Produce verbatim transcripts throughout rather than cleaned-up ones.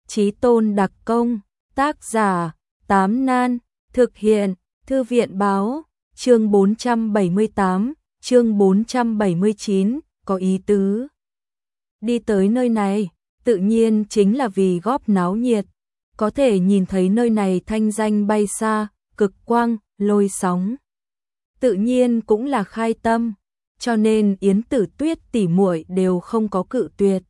Chí tôn đặc công, tác giả, Tám Nan, thực hiện, Thư viện báo, chương bốn trăm bảy mươi tám, chương bốn trăm bảy mươi chín, có ý tứ. Đi tới nơi này, tự nhiên chính là vì góp náo nhiệt, có thể nhìn thấy nơi này thanh danh bay xa, cực quang, lôi sóng. Tự nhiên cũng là khai tâm, cho nên Yến Tử Tuyết tỉ muội đều không có cự tuyệt.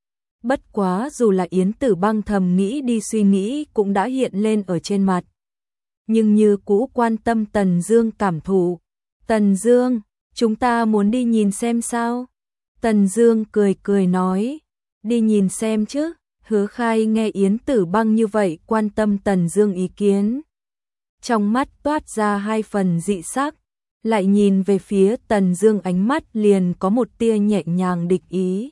Bất quá dù là Yến Tử Băng thầm nghĩ đi suy nghĩ cũng đã hiện lên ở trên mặt. Nhưng như cũ quan tâm Tần Dương cảm thụ. Tần Dương, chúng ta muốn đi nhìn xem sao? Tần Dương cười cười nói, đi nhìn xem chứ. Hứa Khai nghe Yến Tử Băng như vậy quan tâm Tần Dương ý kiến. Trong mắt toát ra hai phần dị sắc, lại nhìn về phía Tần Dương ánh mắt liền có một tia nhẹ nhàng địch ý.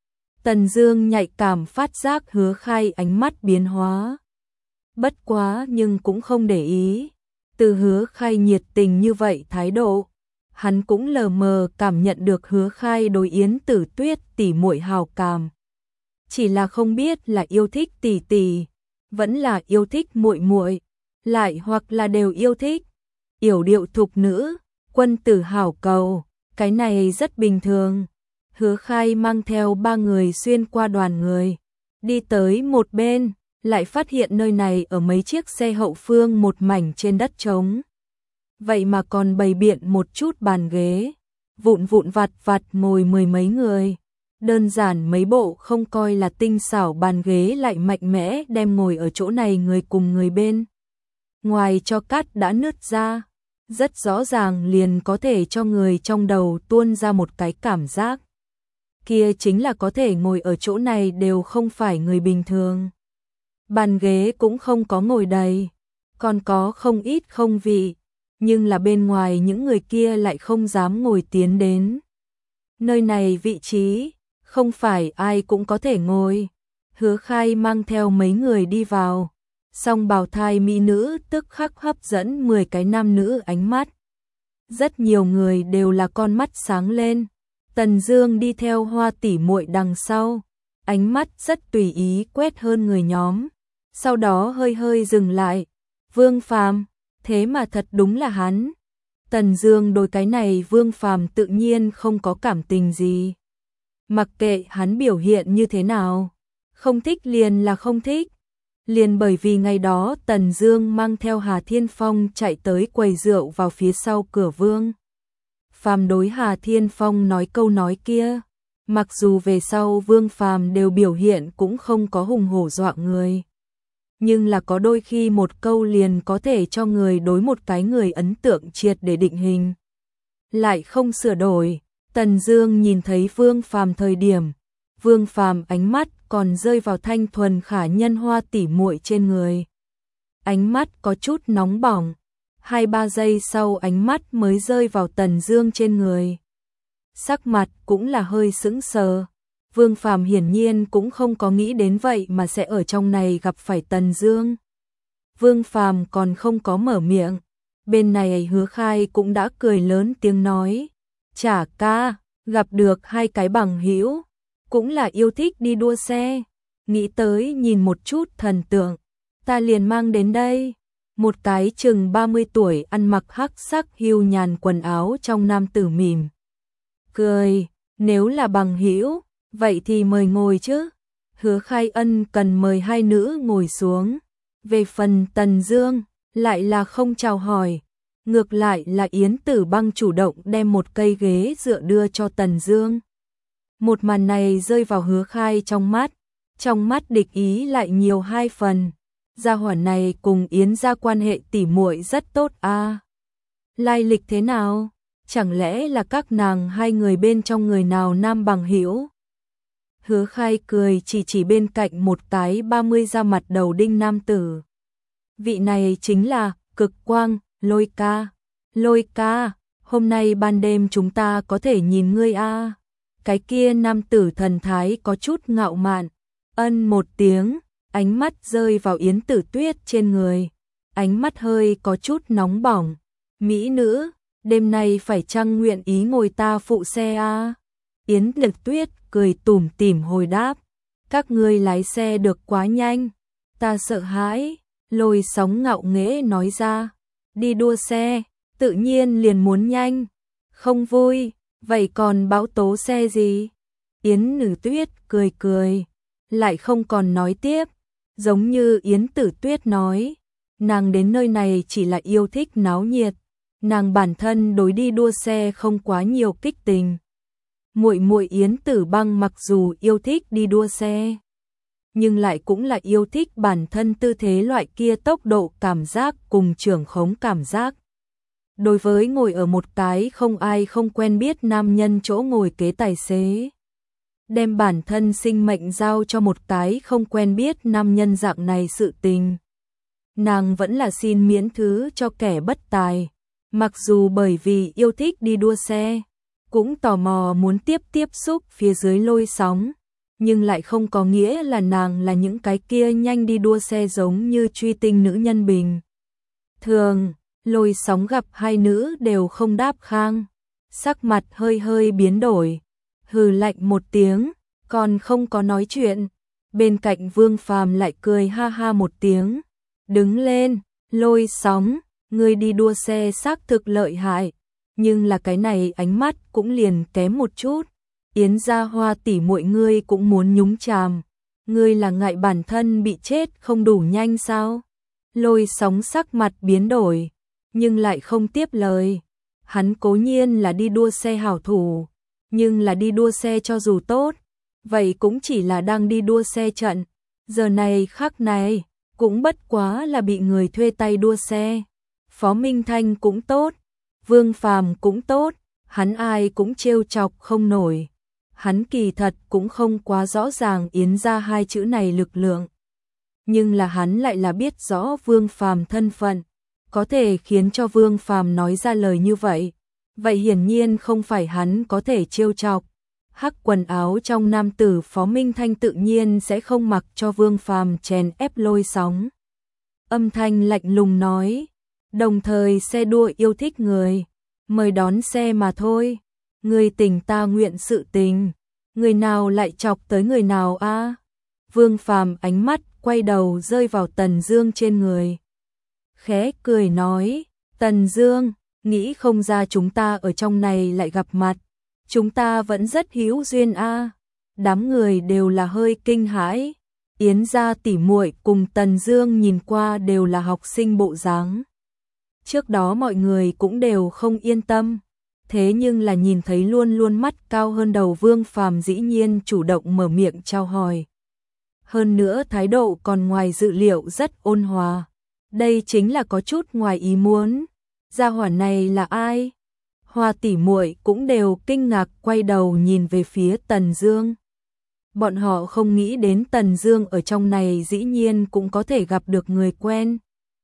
Tần Dương nhạy cảm phát giác Hứa Khai ánh mắt biến hóa. Bất quá nhưng cũng không để ý. Từ Hứa Khai nhiệt tình như vậy thái độ, hắn cũng lờ mờ cảm nhận được Hứa Khai đối Yến Tử Tuyết tỷ muội hào cảm. Chỉ là không biết là yêu thích tỷ tỷ, vẫn là yêu thích muội muội, lại hoặc là đều yêu thích. Yểu điệu thục nữ, quân tử hảo cầu, cái này rất bình thường. Hứa Khai mang theo ba người xuyên qua đoàn người, đi tới một bên, lại phát hiện nơi này ở mấy chiếc xe hậu phương một mảnh trên đất trống. Vậy mà còn bày biện một chút bàn ghế, vụn vụn vặt vặt ngồi mười mấy người. Đơn giản mấy bộ không coi là tinh xảo bàn ghế lại mạnh mẽ đem ngồi ở chỗ này người cùng người bên. Ngoài cho cát đã nứt ra, rất rõ ràng liền có thể cho người trong đầu tuôn ra một cái cảm giác. Kia chính là có thể ngồi ở chỗ này đều không phải người bình thường. Bàn ghế cũng không có ngồi đầy, còn có không ít không vị, nhưng là bên ngoài những người kia lại không dám ngồi tiến đến. Nơi này vị trí, không phải ai cũng có thể ngồi. Hứa Khai mang theo mấy người đi vào, song bào thai mỹ nữ tức khắc hấp dẫn mười cái nam nữ ánh mắt. Rất nhiều người đều là con mắt sáng lên. Tần Dương đi theo Hoa tỷ muội đằng sau, ánh mắt rất tùy ý quét hơn người nhóm, sau đó hơi hơi dừng lại. Vương Phàm, thế mà thật đúng là hắn. Tần Dương đối cái này Vương Phàm tự nhiên không có cảm tình gì. Mặc kệ hắn biểu hiện như thế nào, không thích liền là không thích. Liền bởi vì ngày đó Tần Dương mang theo Hà Thiên Phong chạy tới quầy rượu vào phía sau cửa Vương Phàm đối Hà Thiên Phong nói câu nói kia, mặc dù về sau Vương Phàm đều biểu hiện cũng không có hùng hổ dọa người. Nhưng là có đôi khi một câu liền có thể cho người đối một cái người ấn tượng triệt để định hình. Lại không sửa đổi, Tần Dương nhìn thấy Vương Phàm thời điểm, Vương Phàm ánh mắt còn rơi vào thanh thuần khả nhân Hoa tỷ muội trên người. Ánh mắt có chút nóng bỏng. Hai ba giây sau ánh mắt mới rơi vào Tần Dương trên người. Sắc mặt cũng là hơi sững sờ. Vương Phàm hiển nhiên cũng không có nghĩ đến vậy mà sẽ ở trong này gặp phải Tần Dương. Vương Phàm còn không có mở miệng, bên này Hứa Khai cũng đã cười lớn tiếng nói, "Chả ca, gặp được hai cái bằng hữu, cũng là yêu thích đi đua xe, nghĩ tới nhìn một chút thần tượng, ta liền mang đến đây." Một cái chừng ba mươi tuổi ăn mặc hắc sắc hưu nhàn quần áo trong nam tử mỉm cười, "Nếu là bằng hữu, vậy thì mời ngồi chứ." Hứa Khai ân cần mời hai nữ ngồi xuống. Về phần Tần Dương, lại là không chào hỏi, ngược lại là Yến Tử Băng chủ động đem một cây ghế dựa đưa cho Tần Dương. Một màn này rơi vào Hứa Khai trong mắt, trong mắt địch ý lại nhiều hai phần. Gia hỏa này cùng Yến gia quan hệ tỉ muội rất tốt a. À. Lai lịch thế nào? Chẳng lẽ là các nàng hai người bên trong người nào nam bằng hữu? Hứa Khai cười chỉ chỉ bên cạnh một cái ba mươi da mặt đầu đinh nam tử. Vị này chính là Cực Quang, Lôi ca. Lôi ca, hôm nay ban đêm chúng ta có thể nhìn ngươi a. À. Cái kia nam tử thần thái có chút ngạo mạn, ân một tiếng. Ánh mắt rơi vào Yến Tử Tuyết trên người, ánh mắt hơi có chút nóng bỏng. "Mỹ nữ, đêm nay phải chăng nguyện ý ngồi ta phụ xe a?" À? Yến Tử Tuyết cười tủm tỉm hồi đáp, "Các ngươi lái xe được quá nhanh, Ta sợ hãi, Lôi Sóng ngạo nghễ nói ra. Đi đua xe, tự nhiên liền muốn nhanh. Không vui, vậy còn bão tố xe gì? Yến Nữ Tuyết cười cười, lại không còn nói tiếp. Giống như Yến Tử Tuyết nói, nàng đến nơi này chỉ là yêu thích náo nhiệt. Nàng bản thân đối đi đua xe không quá nhiều kích tình. Muội muội Yến Tử Băng mặc dù yêu thích đi đua xe, nhưng lại cũng là yêu thích bản thân tư thế loại kia tốc độ cảm giác cùng trưởng khống cảm giác. Đối với ngồi ở một cái không ai không quen biết nam nhân chỗ ngồi kế tài xế, đem bản thân sinh mệnh giao cho một cái không quen biết nam nhân dạng này sự tình, nàng vẫn là xin miễn thứ cho kẻ bất tài. Mặc dù bởi vì yêu thích đi đua xe, cũng tò mò muốn tiếp tiếp xúc phía dưới Lôi Sóng, nhưng lại không có nghĩa là nàng là những cái kia nhanh đi đua xe giống như truy tinh nữ nhân bình thường. Lôi Sóng gặp hai nữ đều không đáp khang, sắc mặt hơi hơi biến đổi, hừ lạnh một tiếng, còn không có nói chuyện. Bên cạnh Vương Phàm lại cười ha ha một tiếng, đứng lên, Lôi Sóng, ngươi đi đua xe xác thực lợi hại, nhưng là cái này ánh mắt cũng liền kém một chút. Yến gia Hoa tỷ muội ngươi cũng muốn nhúng chàm, ngươi là ngại bản thân bị chết không đủ nhanh sao? Lôi Sóng sắc mặt biến đổi, nhưng lại không tiếp lời. Hắn cố nhiên là đi đua xe hảo thủ, nhưng là đi đua xe cho dù tốt, vậy cũng chỉ là đang đi đua xe trận. Giờ này khắc này, cũng bất quá là bị người thuê tay đua xe. Phó Minh Thanh cũng tốt, Vương Phàm cũng tốt, hắn ai cũng trêu chọc không nổi. Hắn kỳ thật cũng không quá rõ ràng Yến gia hai chữ này lực lượng, nhưng là hắn lại là biết rõ Vương Phàm thân phận, có thể khiến cho Vương Phàm nói ra lời như vậy, vậy hiển nhiên không phải hắn có thể trêu chọc. Hắc quần áo trong nam tử Phó Minh Thanh tự nhiên sẽ không mặc cho Vương Phàm chèn ép Lôi Sóng. Âm thanh lạnh lùng nói, đồng thời xe đua yêu thích người, mời đón xe mà thôi. Người tình ta nguyện sự tình, người nào lại chọc tới người nào a? À? Vương Phàm ánh mắt quay đầu rơi vào Tần Dương trên người, khẽ cười nói, Tần Dương, nghĩ không ra chúng ta ở trong này lại gặp mặt, chúng ta vẫn rất hữu duyên a. À? Đám người đều là hơi kinh hãi. Yến gia tỷ muội cùng Tần Dương nhìn qua đều là học sinh bộ dáng. Trước đó mọi người cũng đều không yên tâm, thế nhưng là nhìn thấy luôn luôn mắt cao hơn đầu Vương Phàm dĩ nhiên chủ động mở miệng chào hỏi. Hơn nữa thái độ còn ngoài dự liệu rất ôn hòa. Đây chính là có chút ngoài ý muốn. Gia hỏa này là ai? Hoa tỷ muội cũng đều kinh ngạc quay đầu nhìn về phía Tần Dương. Bọn họ không nghĩ đến Tần Dương ở trong này dĩ nhiên cũng có thể gặp được người quen.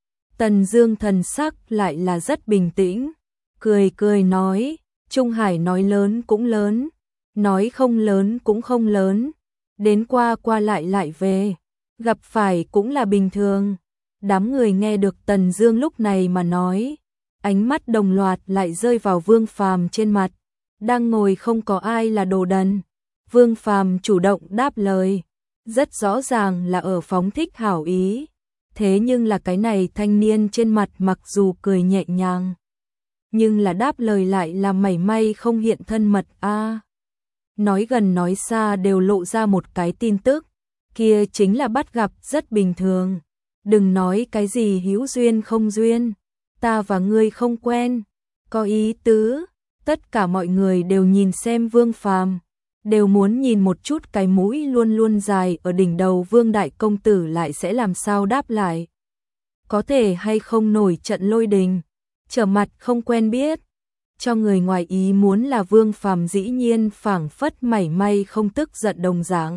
Tần Dương thần sắc lại là rất bình tĩnh, cười cười nói, Trung Hải nói lớn cũng lớn, nói không lớn cũng không lớn, đến qua qua lại lại về, gặp phải cũng là bình thường. Đám người nghe được Tần Dương lúc này mà nói, ánh mắt đồng loạt lại rơi vào Vương Phàm trên mặt, đang ngồi không có ai là đồ đần. Vương Phàm chủ động đáp lời, rất rõ ràng là ở phóng thích hảo ý. Thế nhưng là cái này thanh niên trên mặt mặc dù cười nhẹ nhàng, nhưng là đáp lời lại là mảy may không hiện thân mật a. À, nói gần nói xa đều lộ ra một cái tin tức, kia chính là bắt gặp rất bình thường. Đừng nói cái gì hữu duyên không duyên, ta và ngươi không quen, có ý tứ. Tất cả mọi người đều nhìn xem Vương Phàm, đều muốn nhìn một chút cái mũi luôn luôn dài ở đỉnh đầu Vương đại công tử lại sẽ làm sao đáp lại. Có thể hay không nổi trận lôi đình, trở mặt không quen biết. Cho người ngoài ý muốn là Vương Phàm dĩ nhiên phảng phất mảy may không tức giận đồng dạng,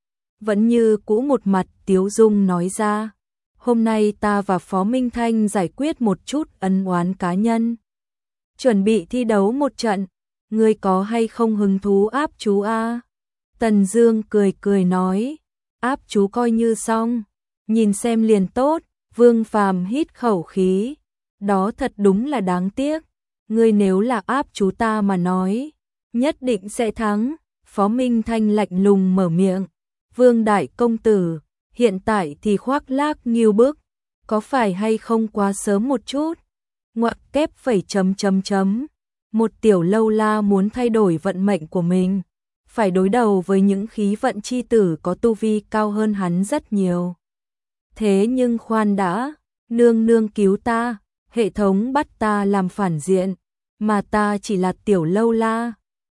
vẫn như cũ một mặt tiếu dung nói ra, hôm nay ta và Phó Minh Thanh giải quyết một chút ân oán cá nhân, chuẩn bị thi đấu một trận, ngươi có hay không hứng thú áp chú a? Tần Dương cười cười nói, áp chú coi như xong, nhìn xem liền tốt. Vương Phàm hít khẩu khí, đó thật đúng là đáng tiếc, ngươi nếu là áp chú ta mà nói, nhất định sẽ thắng. Phó Minh Thanh lạnh lùng mở miệng, Vương đại công tử, hiện tại thì khoác lác nghiêu bức, có phải hay không quá sớm một chút? Ngoặc kép phẩy chấm chấm chấm. Một tiểu lâu la muốn thay đổi vận mệnh của mình, phải đối đầu với những khí vận chi tử có tu vi cao hơn hắn rất nhiều. Thế nhưng khoan đã, nương nương cứu ta, hệ thống bắt ta làm phản diện, mà ta chỉ là tiểu lâu la,